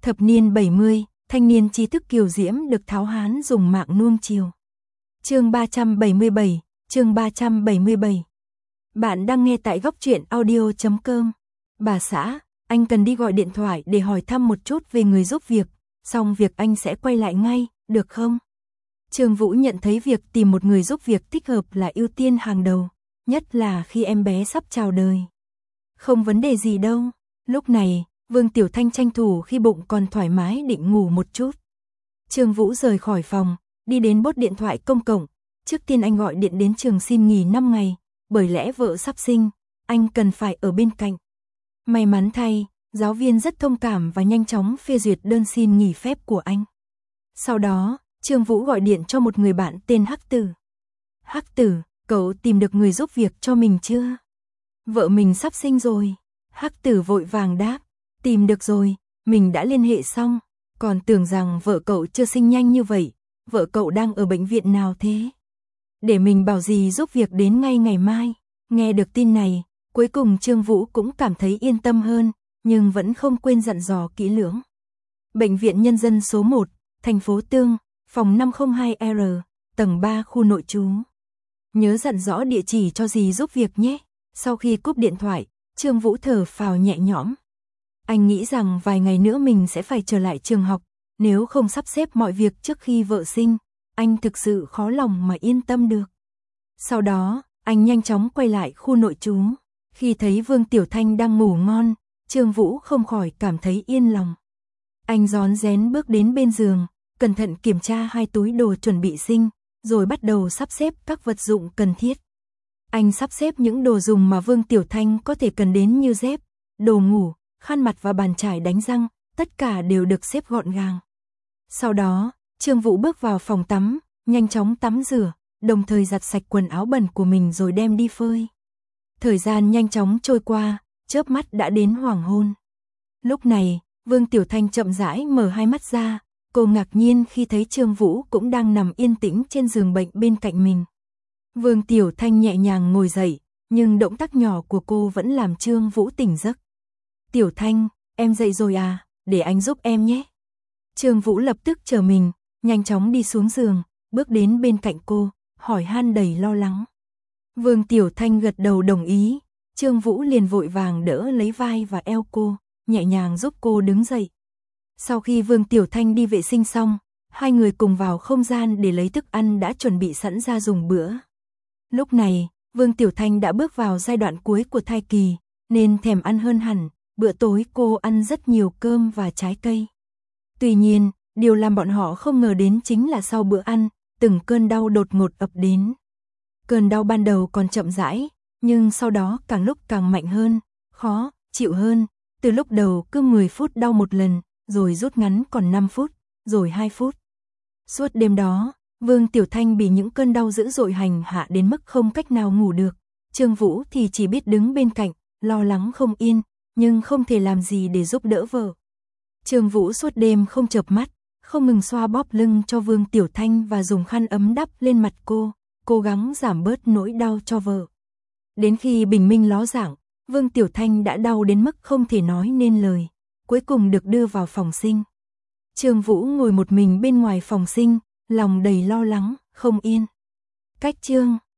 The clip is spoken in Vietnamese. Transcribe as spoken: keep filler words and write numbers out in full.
Thập niên bảy mươi, thanh niên trí thức kiều diễm được tháo hán dùng mạng nuông chiều. Chương ba trăm bảy mươi bảy, chương ba trăm bảy mươi bảy. Bạn đang nghe tại góc truyện audio chấm com. Bà xã, anh cần đi gọi điện thoại để hỏi thăm một chút về người giúp việc, xong việc anh sẽ quay lại ngay, được không? Trương Vũ nhận thấy việc tìm một người giúp việc thích hợp là ưu tiên hàng đầu, nhất là khi em bé sắp chào đời. Không vấn đề gì đâu. Lúc này, Vương Tiểu Thanh tranh thủ khi bụng còn thoải mái định ngủ một chút. Trương Vũ rời khỏi phòng, đi đến bốt điện thoại công cộng. Trước tiên anh gọi điện đến trường xin nghỉ năm ngày, bởi lẽ vợ sắp sinh, anh cần phải ở bên cạnh. May mắn thay, giáo viên rất thông cảm và nhanh chóng phê duyệt đơn xin nghỉ phép của anh. Sau đó, Trương Vũ gọi điện cho một người bạn tên Hắc Tử. Hắc Tử, cậu tìm được người giúp việc cho mình chưa? Vợ mình sắp sinh rồi. Hắc Tử vội vàng đáp, tìm được rồi, mình đã liên hệ xong, còn tưởng rằng vợ cậu chưa sinh nhanh như vậy, vợ cậu đang ở bệnh viện nào thế? Để mình bảo dì giúp việc đến ngay ngày mai. Nghe được tin này, cuối cùng Trương Vũ cũng cảm thấy yên tâm hơn, nhưng vẫn không quên dặn dò kỹ lưỡng. Bệnh viện Nhân dân số một, thành phố Tương, phòng năm không hai R, tầng ba khu nội trú. Nhớ dặn rõ địa chỉ cho dì giúp việc nhé. Sau khi cúp điện thoại, Trương Vũ thở phào nhẹ nhõm. Anh nghĩ rằng vài ngày nữa mình sẽ phải trở lại trường học, nếu không sắp xếp mọi việc trước khi vợ sinh, anh thực sự khó lòng mà yên tâm được. Sau đó, anh nhanh chóng quay lại khu nội trú. Khi thấy Vương Tiểu Thanh đang ngủ ngon, Trương Vũ không khỏi cảm thấy yên lòng. Anh rón rén bước đến bên giường, cẩn thận kiểm tra hai túi đồ chuẩn bị sinh, rồi bắt đầu sắp xếp các vật dụng cần thiết. Anh sắp xếp những đồ dùng mà Vương Tiểu Thanh có thể cần đến như dép, đồ ngủ, khăn mặt và bàn chải đánh răng, tất cả đều được xếp gọn gàng. Sau đó, Trương Vũ bước vào phòng tắm, nhanh chóng tắm rửa, đồng thời giặt sạch quần áo bẩn của mình rồi đem đi phơi. Thời gian nhanh chóng trôi qua, chớp mắt đã đến hoàng hôn. Lúc này, Vương Tiểu Thanh chậm rãi mở hai mắt ra, cô ngạc nhiên khi thấy Trương Vũ cũng đang nằm yên tĩnh trên giường bệnh bên cạnh mình. Vương Tiểu Thanh nhẹ nhàng ngồi dậy, nhưng động tác nhỏ của cô vẫn làm Trương Vũ tỉnh giấc. Tiểu Thanh, em dậy rồi à, để anh giúp em nhé. Trương Vũ lập tức trở mình, nhanh chóng đi xuống giường, bước đến bên cạnh cô, hỏi han đầy lo lắng. Vương Tiểu Thanh gật đầu đồng ý, Trương Vũ liền vội vàng đỡ lấy vai và eo cô, nhẹ nhàng giúp cô đứng dậy. Sau khi Vương Tiểu Thanh đi vệ sinh xong, hai người cùng vào không gian để lấy thức ăn đã chuẩn bị sẵn ra dùng bữa. Lúc này, Vương Tiểu Thanh đã bước vào giai đoạn cuối của thai kỳ, nên thèm ăn hơn hẳn, bữa tối cô ăn rất nhiều cơm và trái cây. Tuy nhiên, điều làm bọn họ không ngờ đến chính là sau bữa ăn, từng cơn đau đột ngột ập đến. Cơn đau ban đầu còn chậm rãi, nhưng sau đó càng lúc càng mạnh hơn, khó chịu hơn, từ lúc đầu cứ mười phút đau một lần, rồi rút ngắn còn năm phút, rồi hai phút. Suốt đêm đó, Vương Tiểu Thanh bị những cơn đau dữ dội hành hạ đến mức không cách nào ngủ được. Trương Vũ thì chỉ biết đứng bên cạnh, lo lắng không yên, nhưng không thể làm gì để giúp đỡ vợ. Trương Vũ suốt đêm không chợp mắt, không ngừng xoa bóp lưng cho Vương Tiểu Thanh và dùng khăn ấm đắp lên mặt cô, cố gắng giảm bớt nỗi đau cho vợ. Đến khi bình minh ló dạng, Vương Tiểu Thanh đã đau đến mức không thể nói nên lời, cuối cùng được đưa vào phòng sinh. Trương Vũ ngồi một mình bên ngoài phòng sinh, lòng đầy lo lắng, không yên. Cách chương